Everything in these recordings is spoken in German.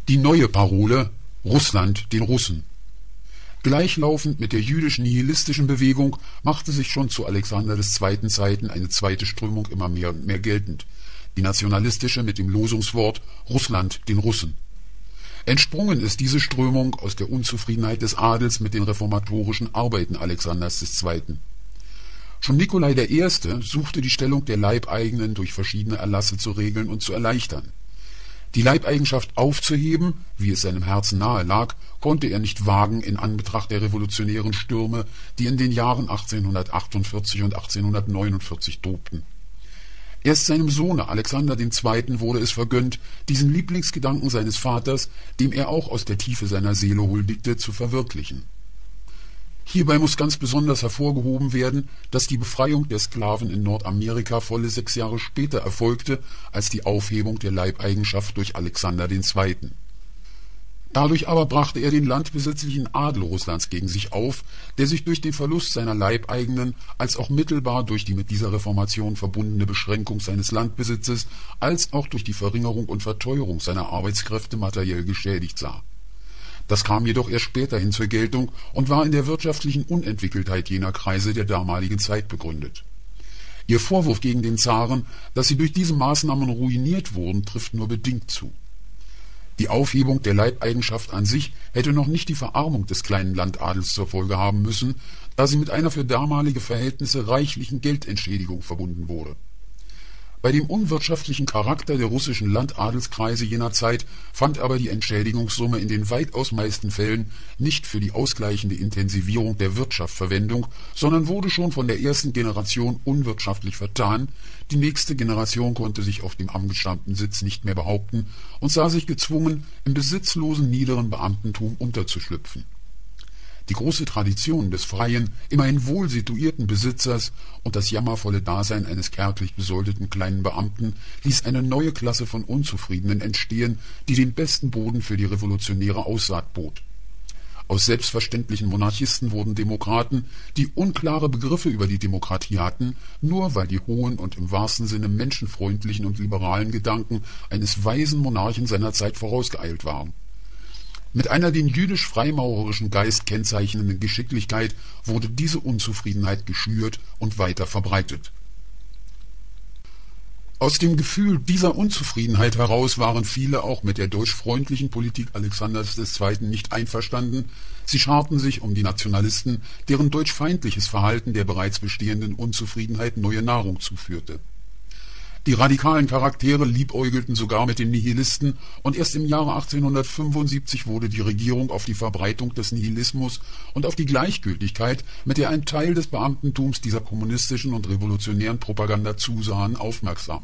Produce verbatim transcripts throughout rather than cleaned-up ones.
Die neue Parole: Russland den Russen. Gleichlaufend mit der jüdisch-nihilistischen Bewegung machte sich schon zu Alexander des Zweiten Zeiten eine zweite Strömung immer mehr und mehr geltend, die nationalistische mit dem Losungswort Russland den Russen. Entsprungen ist diese Strömung aus der Unzufriedenheit des Adels mit den reformatorischen Arbeiten Alexanders des Zweiten. Schon Nikolai der Erste suchte die Stellung der Leibeigenen durch verschiedene Erlasse zu regeln und zu erleichtern. Die Leibeigenschaft aufzuheben, wie es seinem Herzen nahe lag, konnte er nicht wagen in Anbetracht der revolutionären Stürme, die in den Jahren achtzehnhundertachtundvierzig und achtzehnhundertneunundvierzig tobten. Erst seinem Sohne Alexander dem Zweiten wurde es vergönnt, diesen Lieblingsgedanken seines Vaters, dem er auch aus der Tiefe seiner Seele huldigte, zu verwirklichen. Hierbei muss ganz besonders hervorgehoben werden, dass die Befreiung der Sklaven in Nordamerika volle sechs Jahre später erfolgte als die Aufhebung der Leibeigenschaft durch Alexander den Zweiten. Dadurch aber brachte er den landbesitzlichen Adel Russlands gegen sich auf, der sich durch den Verlust seiner Leibeigenen als auch mittelbar durch die mit dieser Reformation verbundene Beschränkung seines Landbesitzes als auch durch die Verringerung und Verteuerung seiner Arbeitskräfte materiell geschädigt sah. Das kam jedoch erst späterhin zur Geltung und war in der wirtschaftlichen Unentwickeltheit jener Kreise der damaligen Zeit begründet. Ihr Vorwurf gegen den Zaren, dass sie durch diese Maßnahmen ruiniert wurden, trifft nur bedingt zu. Die Aufhebung der Leibeigenschaft an sich hätte noch nicht die Verarmung des kleinen Landadels zur Folge haben müssen, da sie mit einer für damalige Verhältnisse reichlichen Geldentschädigung verbunden wurde. Bei dem unwirtschaftlichen Charakter der russischen Landadelskreise jener Zeit fand aber die Entschädigungssumme in den weitaus meisten Fällen nicht für die ausgleichende Intensivierung der Wirtschaft Verwendung, sondern wurde schon von der ersten Generation unwirtschaftlich vertan, die nächste Generation konnte sich auf dem angestammten Sitz nicht mehr behaupten und sah sich gezwungen, im besitzlosen niederen Beamtentum unterzuschlüpfen. Die große Tradition des freien, immerhin wohl situierten Besitzers und das jammervolle Dasein eines kärglich besoldeten kleinen Beamten ließ eine neue Klasse von Unzufriedenen entstehen, die den besten Boden für die revolutionäre Aussaat bot. Aus selbstverständlichen Monarchisten wurden Demokraten, die unklare Begriffe über die Demokratie hatten, nur weil die hohen und im wahrsten Sinne menschenfreundlichen und liberalen Gedanken eines weisen Monarchen seiner Zeit vorausgeeilt waren. Mit einer den jüdisch-freimaurerischen Geist kennzeichnenden Geschicklichkeit wurde diese Unzufriedenheit geschürt und weiter verbreitet. Aus dem Gefühl dieser Unzufriedenheit heraus waren viele auch mit der deutschfreundlichen Politik Alexanders des Zweiten nicht einverstanden. Sie scharten sich um die Nationalisten, deren deutschfeindliches Verhalten der bereits bestehenden Unzufriedenheit neue Nahrung zuführte. Die radikalen Charaktere liebäugelten sogar mit den Nihilisten und erst im Jahre achtzehnhundertfünfundsiebzig wurde die Regierung auf die Verbreitung des Nihilismus und auf die Gleichgültigkeit, mit der ein Teil des Beamtentums dieser kommunistischen und revolutionären Propaganda zusahen, aufmerksam.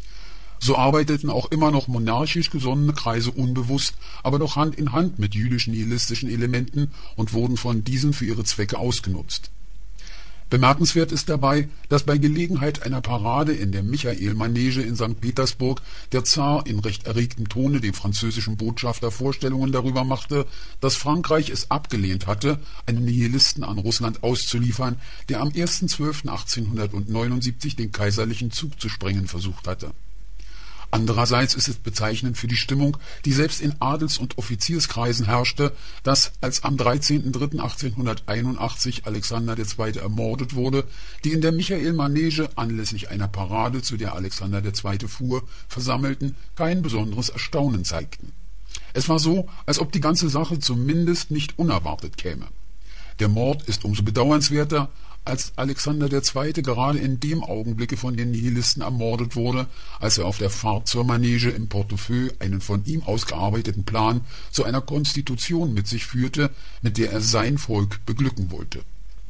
So arbeiteten auch immer noch monarchisch gesonnene Kreise unbewusst, aber doch Hand in Hand mit jüdisch-nihilistischen Elementen und wurden von diesen für ihre Zwecke ausgenutzt. Bemerkenswert ist dabei, dass bei Gelegenheit einer Parade in der Michael-Manege in Sankt Petersburg der Zar in recht erregtem Tone dem französischen Botschafter Vorstellungen darüber machte, dass Frankreich es abgelehnt hatte, einen Nihilisten an Russland auszuliefern, der am ersten zwölften achtzehnhundertneunundsiebzig den kaiserlichen Zug zu sprengen versucht hatte. Andererseits ist es bezeichnend für die Stimmung, die selbst in Adels- und Offizierskreisen herrschte, dass, als am dreizehnten dritten achtzehnhunderteinundachtzig Alexander der Zweite ermordet wurde, die in der Michael-Manege anlässlich einer Parade, zu der Alexander der Zweite fuhr, Versammelten kein besonderes Erstaunen zeigten. Es war so, als ob die ganze Sache zumindest nicht unerwartet käme. Der Mord ist umso bedauernswerter, als Alexander der Zweite gerade in dem Augenblicke von den Nihilisten ermordet wurde, als er auf der Fahrt zur Manege im Portefeuille einen von ihm ausgearbeiteten Plan zu einer Konstitution mit sich führte, mit der er sein Volk beglücken wollte.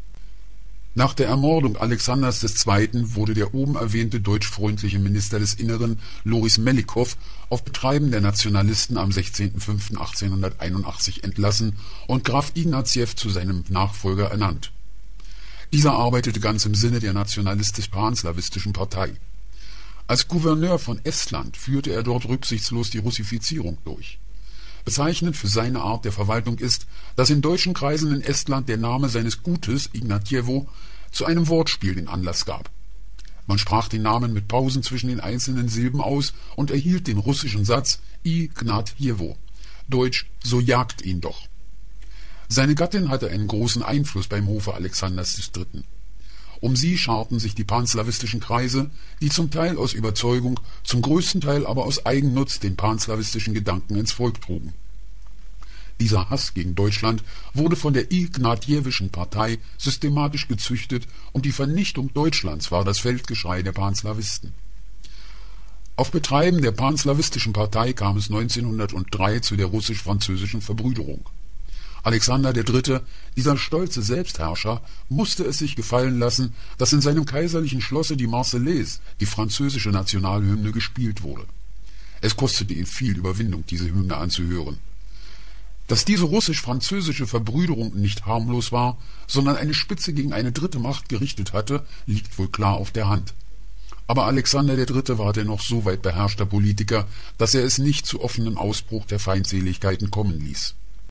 Nach der Ermordung Alexanders des Zweiten wurde der oben erwähnte deutschfreundliche Minister des Inneren, Loris Mellikow, auf Betreiben der Nationalisten am sechzehnten fünften achtzehnhunderteinundachtzig entlassen und Graf Ignatjew zu seinem Nachfolger ernannt. Dieser arbeitete ganz im Sinne der nationalistisch-panslawistischen Partei. Als Gouverneur von Estland führte er dort rücksichtslos die Russifizierung durch. Bezeichnend für seine Art der Verwaltung ist, dass in deutschen Kreisen in Estland der Name seines Gutes, Ignatjewo, zu einem Wortspiel den Anlass gab. Man sprach den Namen mit Pausen zwischen den einzelnen Silben aus und erhielt den russischen Satz Ignatjewo, Deutsch, so jagt ihn doch. Seine Gattin hatte einen großen Einfluss beim Hofe Alexanders des Dritten. Um sie scharten sich die panslawistischen Kreise, die zum Teil aus Überzeugung, zum größten Teil aber aus Eigennutz den panslawistischen Gedanken ins Volk trugen. Dieser Hass gegen Deutschland wurde von der Ignatjewischen Partei systematisch gezüchtet und die Vernichtung Deutschlands war das Feldgeschrei der Panslawisten. Auf Betreiben der Panslawistischen Partei kam es neunzehnhundertdrei zu der russisch-französischen Verbrüderung. Alexander der Dritte, dieser stolze Selbstherrscher, musste es sich gefallen lassen, dass in seinem kaiserlichen Schlosse die Marseillaise, die französische Nationalhymne, gespielt wurde. Es kostete ihn viel Überwindung, diese Hymne anzuhören. Dass diese russisch-französische Verbrüderung nicht harmlos war, sondern eine Spitze gegen eine dritte Macht gerichtet hatte, liegt wohl klar auf der Hand. Aber Alexander der Dritte war dennoch so weit beherrschter Politiker, dass er es nicht zu offenem Ausbruch der Feindseligkeiten kommen ließ.